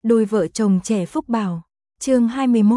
Đôi vợ chồng trẻ phúc bảo. Chương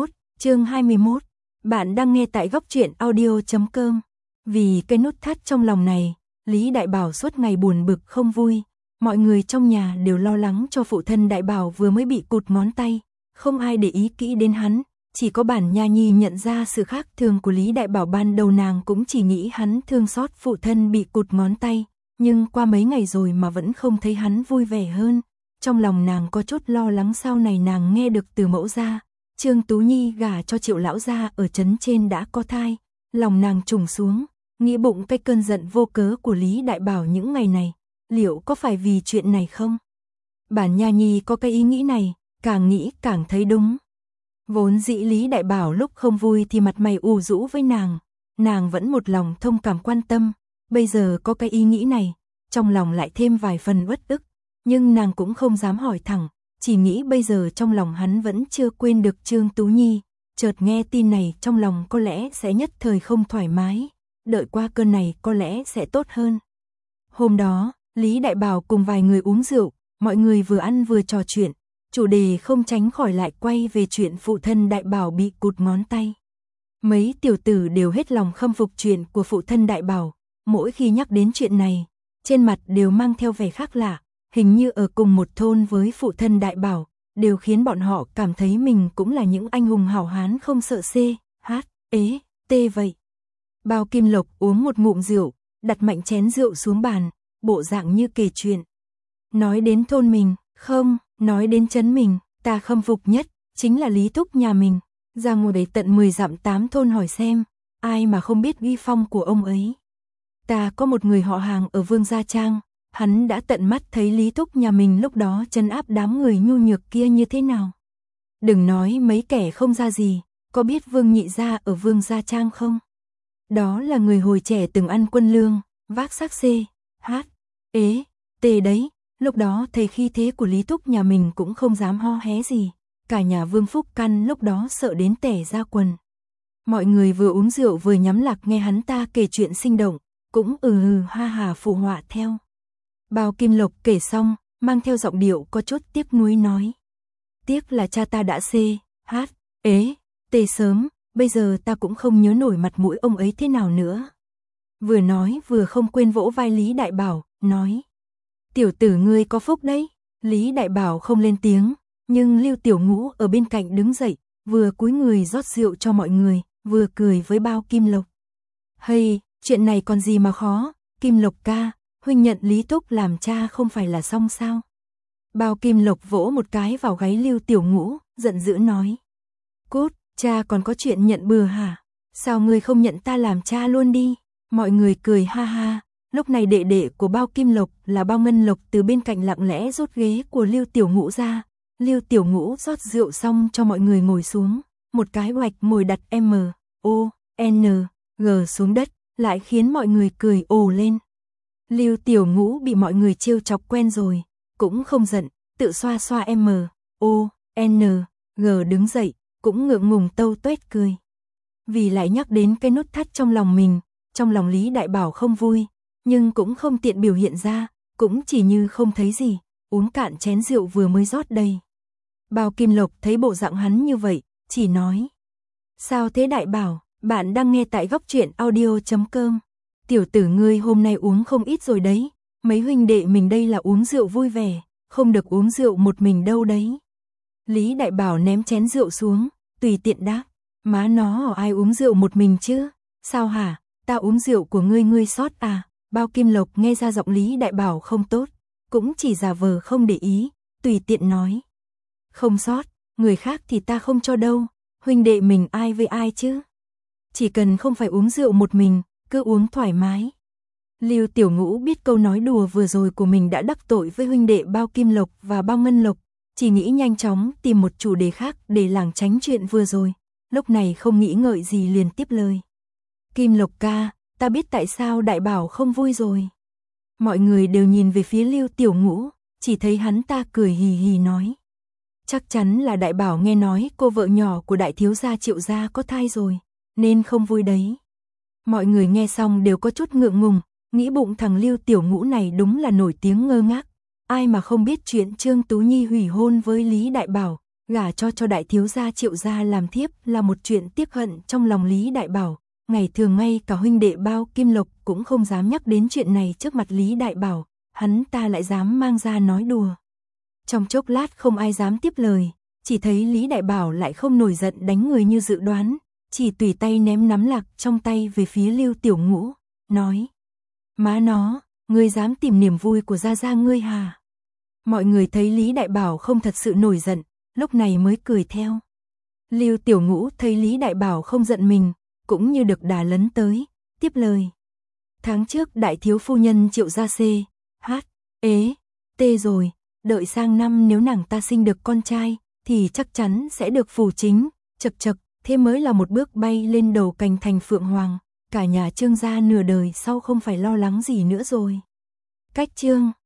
21. Bạn đang nghe tại góc truyện audio.com. Vì cái nút thắt trong lòng này, Lý Đại Bảo suốt ngày buồn bực không vui. Mọi người trong nhà đều lo lắng cho phụ thân Đại Bảo vừa mới bị cụt ngón tay. Không ai để ý kỹ đến hắn. Chỉ có bản Nha Nhi nhận ra sự khác thường của Lý Đại Bảo, ban đầu nàng cũng chỉ nghĩ hắn thương xót phụ thân bị cụt ngón tay. Nhưng qua mấy ngày rồi mà vẫn không thấy hắn vui vẻ hơn. Trong lòng nàng có chút lo lắng sau này nàng nghe được từ mẫu gia, Trương Tú Nhi gả cho Triệu lão gia ở trấn trên đã có thai. Lòng nàng trùng xuống, nghĩ bụng cái cơn giận vô cớ của Lý Đại Bảo những ngày này, liệu có phải vì chuyện này không? Bản Nha Nhi có cái ý nghĩ này, càng nghĩ càng thấy đúng. Vốn dĩ Lý Đại Bảo lúc không vui thì mặt mày ủ rũ với nàng vẫn một lòng thông cảm quan tâm, bây giờ có cái ý nghĩ này, trong lòng lại thêm vài phần uất ức, nhưng nàng cũng không dám hỏi thẳng, chỉ nghĩ bây giờ trong lòng hắn vẫn chưa quên được Trương Tú Nhi, chợt nghe tin này trong lòng có lẽ sẽ nhất thời không thoải mái, đợi qua cơn này có lẽ sẽ tốt hơn. Hôm đó, Lý Đại Bảo cùng vài người uống rượu, mọi người vừa ăn vừa trò chuyện, chủ đề không tránh khỏi lại quay về chuyện phụ thân Đại Bảo bị cụt ngón tay. Mấy tiểu tử đều hết lòng khâm phục chuyện của phụ thân Đại Bảo, mỗi khi nhắc đến chuyện này, trên mặt đều mang theo vẻ khác lạ, hình như ở cùng một thôn với phụ thân Đại Bảo, đều khiến bọn họ cảm thấy mình cũng là những anh hùng hảo hán không sợ CHT vậy. Bao Kim Lộc uống một ngụm rượu, đặt mạnh chén rượu xuống bàn, bộ dạng như kể chuyện. Nói đến thôn mình, không, nói đến trấn mình, ta khâm phục nhất, chính là Lý Thúc nhà mình, ra ngồi đấy tận 10 dặm 8 thôn hỏi xem, ai mà không biết uy phong của ông ấy. Ta có một người họ hàng ở Vương Gia Trang, hắn đã tận mắt thấy Lý Thúc nhà mình lúc đó trấn áp đám người nhu nhược kia như thế nào. Đừng nói mấy kẻ không ra gì, có biết Vương Nhị Gia ở Vương Gia Trang không? Đó là người hồi trẻ từng ăn quân lương, vác xác CHT đấy, lúc đó thấy khí thế của Lý Thúc nhà mình cũng không dám ho hé gì, cả nhà Vương Phúc Căn lúc đó sợ đến tẻ ra quần. Mọi người vừa uống rượu vừa nhắm lạc nghe hắn ta kể chuyện sinh động, cũng ha hà phụ họa theo. Bao Kim Lộc kể xong, mang theo giọng điệu có chút tiếc nuối nói. Tiếc là cha ta đã CHT sớm, bây giờ ta cũng không nhớ nổi mặt mũi ông ấy thế nào nữa. Vừa nói vừa không quên vỗ vai Lý Đại Bảo, nói. Tiểu tử ngươi có phúc đấy. Lý Đại Bảo không lên tiếng, nhưng Lưu Tiểu Ngũ ở bên cạnh đứng dậy, vừa cúi người rót rượu cho mọi người, vừa cười với Bao Kim Lộc. Hay, chuyện này còn gì mà khó, Kim Lộc ca, huynh nhận Lý Thúc làm cha không phải là xong sao? Bao Kim Lộc vỗ một cái vào gáy Lưu Tiểu Ngũ, giận dữ nói. Cút, cha còn có chuyện nhận bừa hả? Sao ngươi không nhận ta làm cha luôn đi? Mọi người cười ha ha. Lúc này đệ đệ của Bao Kim Lộc là Bao Ngân Lộc từ bên cạnh lặng lẽ rút ghế của Lưu Tiểu Ngũ ra. Lưu Tiểu Ngũ rót rượu xong cho mọi người ngồi xuống, một cái hoạch ngồi đặt MONG xuống đất, lại khiến mọi người cười ồ lên. Lưu Tiểu Ngũ bị mọi người trêu chọc quen rồi, cũng không giận, tự xoa xoa MONG đứng dậy, cũng ngượng ngùng tâu tuét cười. Vì lại nhắc đến cái nút thắt trong lòng mình, trong lòng Lý Đại Bảo không vui, nhưng cũng không tiện biểu hiện ra, cũng chỉ như không thấy gì, uống cạn chén rượu vừa mới rót đầy. Bao Kim Lộc thấy bộ dạng hắn như vậy, chỉ nói. Sao thế Đại Bảo, bạn đang nghe tại góc truyện audio.com. Tiểu tử ngươi hôm nay uống không ít rồi đấy, mấy huynh đệ mình đây là uống rượu vui vẻ, không được uống rượu một mình đâu đấy. Lý Đại Bảo ném chén rượu xuống, tùy tiện đáp, má nó ai uống rượu một mình chứ, sao hả, ta uống rượu của ngươi sót à? Bao Kim Lộc nghe ra giọng Lý Đại Bảo không tốt, cũng chỉ giả vờ không để ý, tùy tiện nói. Không sót, người khác thì ta không cho đâu, huynh đệ mình ai với ai chứ? Chỉ cần không phải uống rượu một mình, cứ uống thoải mái. Lưu Tiểu Ngũ biết câu nói đùa vừa rồi của mình đã đắc tội với huynh đệ Bao Kim Lộc và Bao Ngân Lộc, chỉ nghĩ nhanh chóng tìm một chủ đề khác để lảng tránh chuyện vừa rồi, lúc này không nghĩ ngợi gì liền tiếp lời. Kim Lộc ca, ta biết tại sao Đại Bảo không vui rồi. Mọi người đều nhìn về phía Lưu Tiểu Ngũ, chỉ thấy hắn ta cười hì hì nói. Chắc chắn là Đại Bảo nghe nói cô vợ nhỏ của đại thiếu gia Triệu gia có thai rồi, nên không vui đấy. Mọi người nghe xong đều có chút ngượng ngùng, nghĩ bụng thằng Lưu Tiểu Ngũ này đúng là nổi tiếng ngơ ngác. ai mà không biết chuyện Trương Tú Nhi hủy hôn với Lý Đại Bảo, gả cho đại thiếu gia Triệu gia làm thiếp là một chuyện tiếc hận trong lòng Lý Đại Bảo. Ngày thường ngay cả huynh đệ Bao Kim Lộc cũng không dám nhắc đến chuyện này trước mặt Lý Đại Bảo, hắn ta lại dám mang ra nói đùa. Trong chốc lát không ai dám tiếp lời, chỉ thấy Lý Đại Bảo lại không nổi giận đánh người như dự đoán, chỉ tùy tay ném nắm lạc trong tay về phía Lưu Tiểu Ngũ, nói: "Má nó, ngươi dám tìm niềm vui của gia gia ngươi hả?" Mọi người thấy Lý Đại Bảo không thật sự nổi giận, lúc này mới cười theo. Lưu Tiểu Ngũ thấy Lý Đại Bảo không giận mình, cũng như được đà lấn tới, tiếp lời: "Tháng trước đại thiếu phu nhân Triệu gia CHT rồi, đợi sang năm nếu nàng ta sinh được con trai, thì chắc chắn sẽ được phủ chính, chật chật, thế mới là một bước bay lên đầu cành thành phượng hoàng, cả nhà Trương gia nửa đời sau không phải lo lắng gì nữa rồi." Cách chương